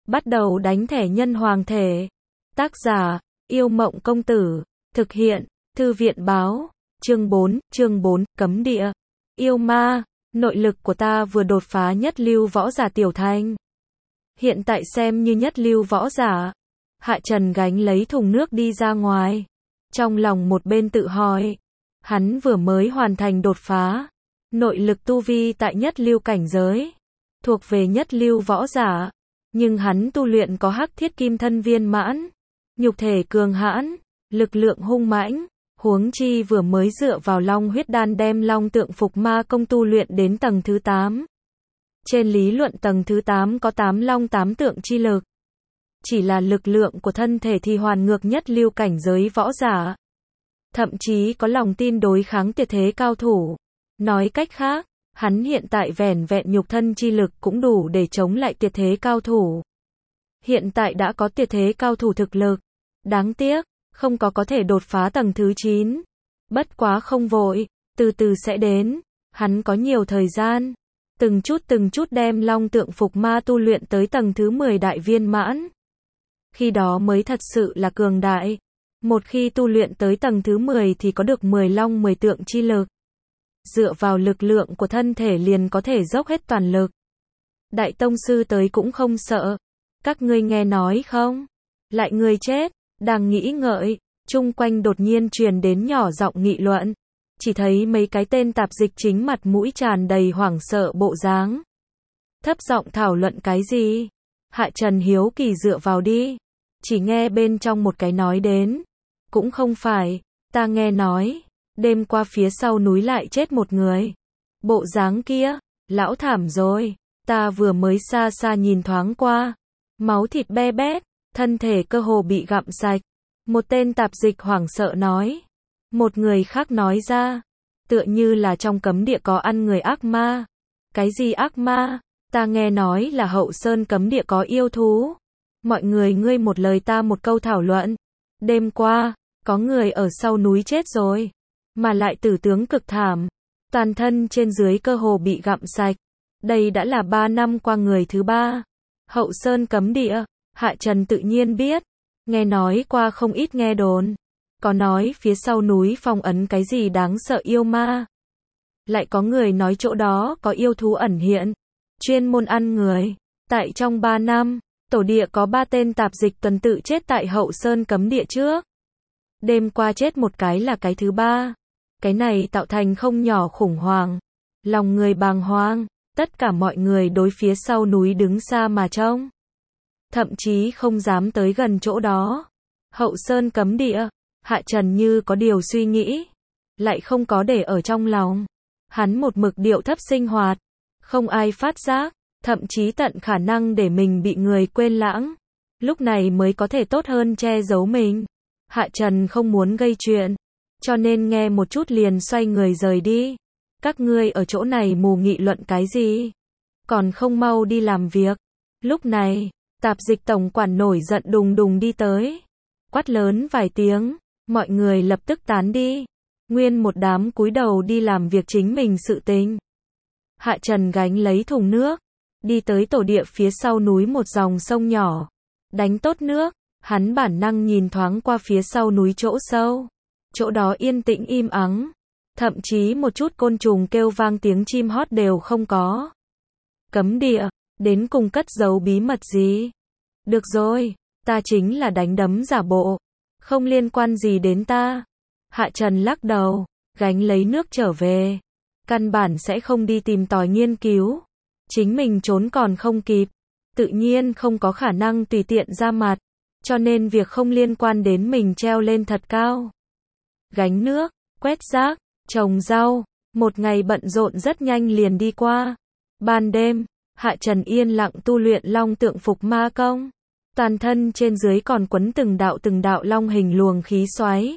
Bắt đầu đánh thẻ nhân hoàng thể. Tác giả, Yêu Mộng Công Tử. Thực hiện, Thư viện Báo. Chương 4, Cấm Địa. Yêu ma, nội lực của ta vừa đột phá nhất lưu võ giả tiểu thành. Hiện tại xem như nhất lưu võ giả. Hạ Trần gánh lấy thùng nước đi ra ngoài. Trong lòng một bên tự hỏi. Hắn vừa mới hoàn thành đột phá. Nội lực tu vi tại nhất lưu cảnh giới. Thuộc về nhất lưu võ giả. Nhưng hắn tu luyện có Hắc Thiết Kim Thân viên mãn. Nhục thể cường hãn. Lực lượng hung mãnh. Huống chi vừa mới dựa vào Long Huyết Đan đem Long Tượng Phục Ma Công tu luyện đến tầng thứ 8. Trên lý luận tầng thứ 8 có 8 long 8 tượng chi lực. Chỉ là lực lượng của thân thể thì hoàn ngược nhất lưu cảnh giới võ giả. Thậm chí có lòng tin đối kháng tuyệt thế cao thủ. Nói cách khác, hắn hiện tại vẻn vẹn nhục thân chi lực cũng đủ để chống lại tuyệt thế cao thủ. Hiện tại đã có tuyệt thế cao thủ thực lực. Đáng tiếc, không có thể đột phá tầng thứ 9. Bất quá không vội, từ từ sẽ đến. Hắn có nhiều thời gian. Từng chút đem Long Tượng Phục Ma tu luyện tới tầng thứ 10 đại viên mãn. Khi đó mới thật sự là cường đại. Một khi tu luyện tới tầng thứ 10 thì có được 10 long 10 tượng chi lực. Dựa vào lực lượng của thân thể liền có thể dốc hết toàn lực. Đại tông sư tới cũng không sợ. Các ngươi nghe nói không? Lại người chết. Đang nghĩ ngợi, chung quanh đột nhiên truyền đến nhỏ giọng nghị luận. Chỉ thấy mấy cái tên tạp dịch chính mặt mũi tràn đầy hoảng sợ bộ dáng. Thấp giọng thảo luận cái gì? Hạ Trần hiếu kỳ dựa vào đi. Chỉ nghe bên trong một cái nói đến. Cũng không phải, ta nghe nói. Đêm qua phía sau núi lại chết một người. Bộ dáng kia, lão thảm rồi. Ta vừa mới xa xa nhìn thoáng qua. Máu thịt be bét. Thân thể cơ hồ bị gặm sạch. Một tên tạp dịch hoảng sợ nói. Một người khác nói ra. Tựa như là trong cấm địa có ăn người ác ma. Cái gì ác ma? Ta nghe nói là Hậu Sơn cấm địa có yêu thú. Mọi người ngươi một lời ta một câu thảo luận. Đêm qua, có người ở sau núi chết rồi. Mà lại tử tướng cực thảm. Toàn thân trên dưới cơ hồ bị gặm sạch. Đây đã là 3 năm qua người thứ 3. Hậu Sơn cấm địa. Hạ Trần tự nhiên biết, nghe nói qua không ít nghe đồn, có nói phía sau núi phong ấn cái gì đáng sợ yêu ma. Lại có người nói chỗ đó có yêu thú ẩn hiện, chuyên môn ăn người. Tại trong 3 năm, tổ địa có 3 tên tạp dịch tuần tự chết tại Hậu Sơn cấm địa trước. Đêm qua chết một cái là cái thứ 3. Cái này tạo thành không nhỏ khủng hoảng. Lòng người bàng hoàng, tất cả mọi người đối phía sau núi đứng xa mà trông. Thậm chí không dám tới gần chỗ đó. Hậu Sơn cấm địa. Hạ Trần như có điều suy nghĩ. Lại không có để ở trong lòng. Hắn một mực điệu thấp sinh hoạt. Không ai phát giác. Thậm chí tận khả năng để mình bị người quên lãng. Lúc này mới có thể tốt hơn che giấu mình. Hạ Trần không muốn gây chuyện. Cho nên nghe một chút liền xoay người rời đi. Các ngươi ở chỗ này mù nghị luận cái gì? Còn không mau đi làm việc. Lúc này, tạp dịch tổng quản nổi giận đùng đùng đi tới. Quát lớn vài tiếng, mọi người lập tức tán đi. Nguyên một đám cúi đầu đi làm việc chính mình sự tình. Hạ Trần gánh lấy thùng nước, đi tới tổ địa phía sau núi một dòng sông nhỏ. Đánh tốt nước, hắn bản năng nhìn thoáng qua phía sau núi chỗ sâu. Chỗ đó yên tĩnh im ắng. Thậm chí một chút côn trùng kêu vang tiếng chim hót đều không có. Cấm địa. Đến cùng cất giấu bí mật gì? Được rồi, ta chính là đánh đấm giả bộ. Không liên quan gì đến ta. Hạ Trần lắc đầu, gánh lấy nước trở về. Căn bản sẽ không đi tìm tòi nghiên cứu. Chính mình trốn còn không kịp. Tự nhiên không có khả năng tùy tiện ra mặt. Cho nên việc không liên quan đến mình treo lên thật cao. Gánh nước, quét rác, trồng rau. Một ngày bận rộn rất nhanh liền đi qua. Ban đêm, Hạ Trần yên lặng tu luyện Long Tượng Phục Ma Công. Toàn thân trên dưới còn quấn từng đạo long hình luồng khí xoáy.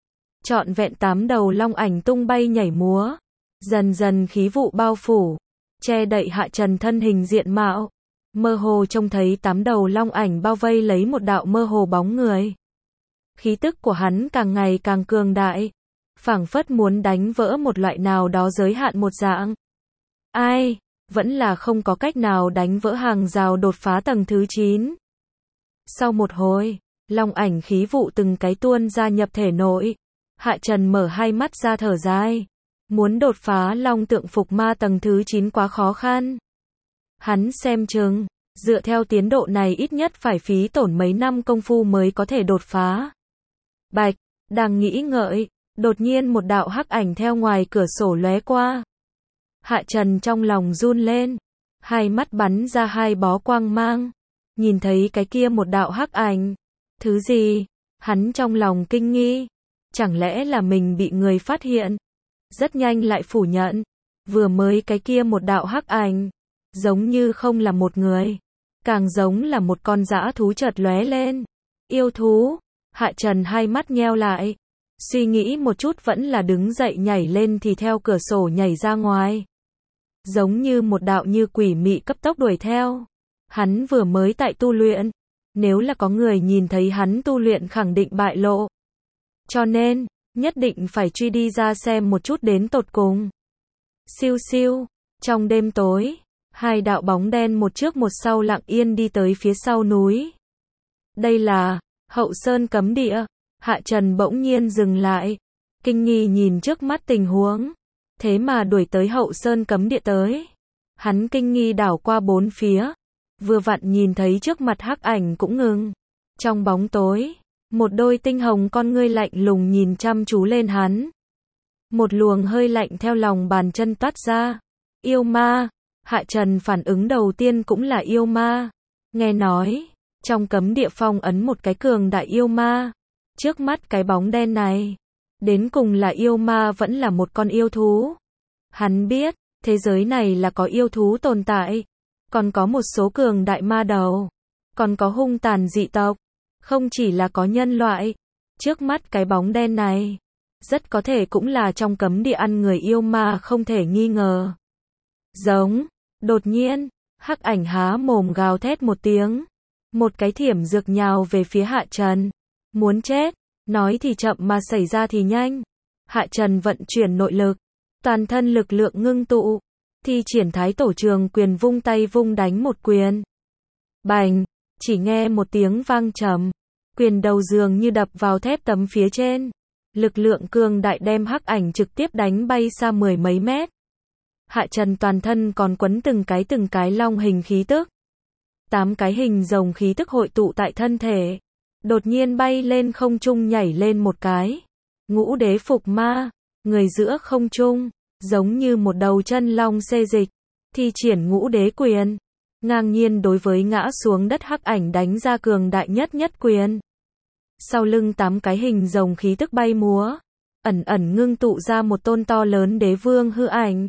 Trọn vẹn 8 đầu long ảnh tung bay nhảy múa. Dần dần khí vụ bao phủ. Che đậy Hạ Trần thân hình diện mạo. Mơ hồ trông thấy 8 đầu long ảnh bao vây lấy một đạo mơ hồ bóng người. Khí tức của hắn càng ngày càng cường đại. Phảng phất muốn đánh vỡ một loại nào đó giới hạn một dạng. Ai? Vẫn là không có cách nào đánh vỡ hàng rào đột phá tầng thứ 9. Sau một hồi, long ảnh khí vụ từng cái tuôn ra nhập thể nội. Hạ Trần mở hai mắt ra thở dài. Muốn đột phá long tượng phục ma tầng thứ 9 quá khó khăn. Hắn xem chừng, dựa theo tiến độ này ít nhất phải phí tổn mấy năm công phu mới có thể đột phá. Bạch, đang nghĩ ngợi, đột nhiên một đạo hắc ảnh theo ngoài cửa sổ lóe qua. Hạ Trần trong lòng run lên, hai mắt bắn ra hai bó quang mang, nhìn thấy cái kia một đạo hắc ảnh. Thứ gì? Hắn trong lòng kinh nghi, chẳng lẽ là mình bị người phát hiện? Rất nhanh lại phủ nhận, vừa mới cái kia một đạo hắc ảnh, giống như không là một người, càng giống là một con dã thú chợt lóe lên. Yêu thú? Hạ Trần hai mắt nheo lại, suy nghĩ một chút vẫn là đứng dậy nhảy lên thì theo cửa sổ nhảy ra ngoài. Giống như một đạo như quỷ mị cấp tốc đuổi theo. Hắn vừa mới tại tu luyện, nếu là có người nhìn thấy hắn tu luyện khẳng định bại lộ. Cho nên, nhất định phải truy đi ra xem một chút đến tột cùng. Siêu siêu, trong đêm tối, hai đạo bóng đen một trước một sau lặng yên đi tới phía sau núi. Đây là Hậu Sơn cấm địa. Hạ Trần bỗng nhiên dừng lại, kinh nghi nhìn trước mắt tình huống. Thế mà đuổi tới Hậu Sơn cấm địa tới. Hắn kinh nghi đảo qua bốn phía, vừa vặn nhìn thấy trước mặt hắc ảnh cũng ngừng. Trong bóng tối, một đôi tinh hồng con ngươi lạnh lùng nhìn chăm chú lên hắn. Một luồng hơi lạnh theo lòng bàn chân toát ra. Yêu ma. Hạ Trần phản ứng đầu tiên cũng là yêu ma. Nghe nói, trong cấm địa phong ấn một cái cường đại yêu ma. Trước mắt cái bóng đen này, đến cùng là yêu ma vẫn là một con yêu thú. Hắn biết, thế giới này là có yêu thú tồn tại, còn có một số cường đại ma đầu, còn có hung tàn dị tộc, không chỉ là có nhân loại. Trước mắt cái bóng đen này, rất có thể cũng là trong cấm địa ăn người yêu ma không thể nghi ngờ. Giống, đột nhiên, hắc ảnh há mồm gào thét một tiếng, một cái thiểm dược nhào về phía Hạ Trần. Muốn chết, nói thì chậm mà xảy ra thì nhanh. Hạ Trần vận chuyển nội lực, toàn thân lực lượng ngưng tụ, thi triển Thái Tổ Trường Quyền, vung tay vung đánh một quyền. Bành, chỉ nghe một tiếng vang trầm, quyền đầu dường như đập vào thép tấm phía trên. Lực lượng cường đại đem hắc ảnh trực tiếp đánh bay xa mười mấy mét. Hạ Trần toàn thân còn quấn từng cái long hình khí tức. 8 cái hình rồng khí tức hội tụ tại thân thể. Đột nhiên bay lên không trung nhảy lên một cái. Ngũ đế phục ma, người giữa không trung, giống như một đầu chân long xê dịch, thi triển ngũ đế quyền, ngang nhiên đối với ngã xuống đất hắc ảnh đánh ra cường đại nhất quyền. Sau lưng 8 cái hình rồng khí tức bay múa, ẩn ẩn ngưng tụ ra một tôn to lớn đế vương hư ảnh.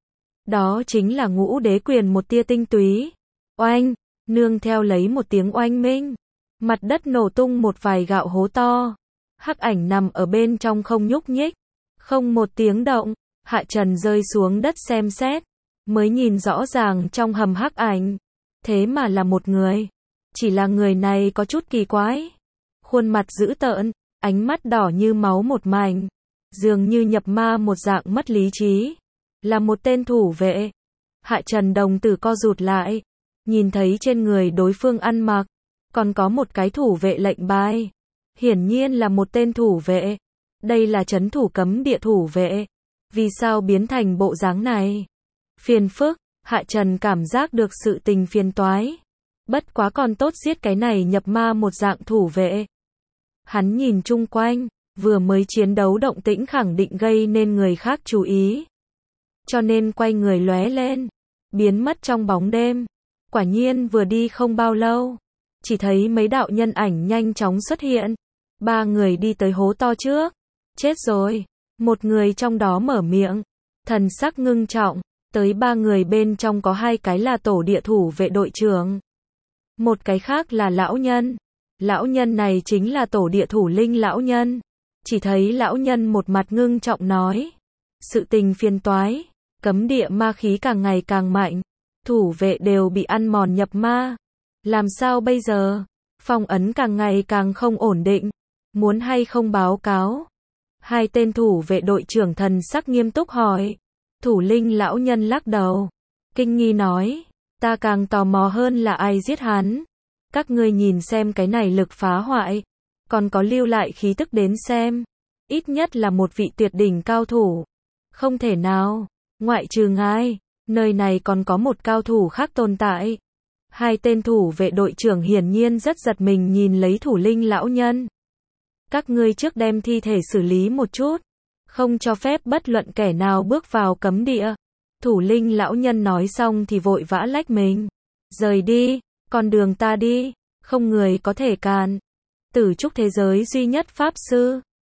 Đó chính là ngũ đế quyền một tia tinh túy. Oanh, nương theo lấy một tiếng oanh minh, mặt đất nổ tung một vài gạo hố to. Hắc ảnh nằm ở bên trong không nhúc nhích, không một tiếng động. Hạ Trần rơi xuống đất xem xét, mới nhìn rõ ràng trong hầm hắc ảnh, thế mà là một người. Chỉ là người này có chút kỳ quái, khuôn mặt dữ tợn, ánh mắt đỏ như máu một mảnh, dường như nhập ma một dạng mất lý trí. Là một tên thủ vệ. Hạ Trần đồng tử co rụt lại, nhìn thấy trên người đối phương ăn mặc, còn có một cái thủ vệ lệnh bài. Hiển nhiên là một tên thủ vệ. Đây là trấn thủ cấm địa thủ vệ. Vì sao biến thành bộ dáng này? Phiền phức, Hạ Trần cảm giác được sự tình phiền toái. Bất quá còn tốt giết cái này nhập ma một dạng thủ vệ. Hắn nhìn chung quanh, vừa mới chiến đấu động tĩnh khẳng định gây nên người khác chú ý. Cho nên quay người lóe lên, biến mất trong bóng đêm. Quả nhiên vừa đi không bao lâu, chỉ thấy mấy đạo nhân ảnh nhanh chóng xuất hiện. 3 người đi tới hố to trước. Chết rồi. Một người trong đó mở miệng, thần sắc ngưng trọng. Tới 3 người bên trong có 2 cái là tổ địa thủ vệ đội trưởng, một cái khác là lão nhân. Lão nhân này chính là tổ địa thủ linh lão nhân. Chỉ thấy lão nhân một mặt ngưng trọng nói, sự tình phiền toái, cấm địa ma khí càng ngày càng mạnh, thủ vệ đều bị ăn mòn nhập ma. Làm sao bây giờ? Phong ấn càng ngày càng không ổn định, muốn hay không báo cáo? 2 tên thủ vệ đội trưởng thần sắc nghiêm túc hỏi. Thủ linh lão nhân lắc đầu, kinh nghi nói, ta càng tò mò hơn là ai giết hắn. Các ngươi nhìn xem cái này lực phá hoại, còn có lưu lại khí tức đến xem. Ít nhất là một vị tuyệt đỉnh cao thủ. Không thể nào, ngoại trừ ngài, nơi này còn có một cao thủ khác tồn tại. Hai tên thủ vệ đội trưởng hiển nhiên rất giật mình nhìn lấy thủ linh lão nhân. Các ngươi trước đem thi thể xử lý một chút, không cho phép bất luận kẻ nào bước vào cấm địa. Thủ linh lão nhân nói xong thì vội vã lách mình. Rời đi, con đường ta đi, không người có thể cản. Tử trúc thế giới duy nhất pháp sư.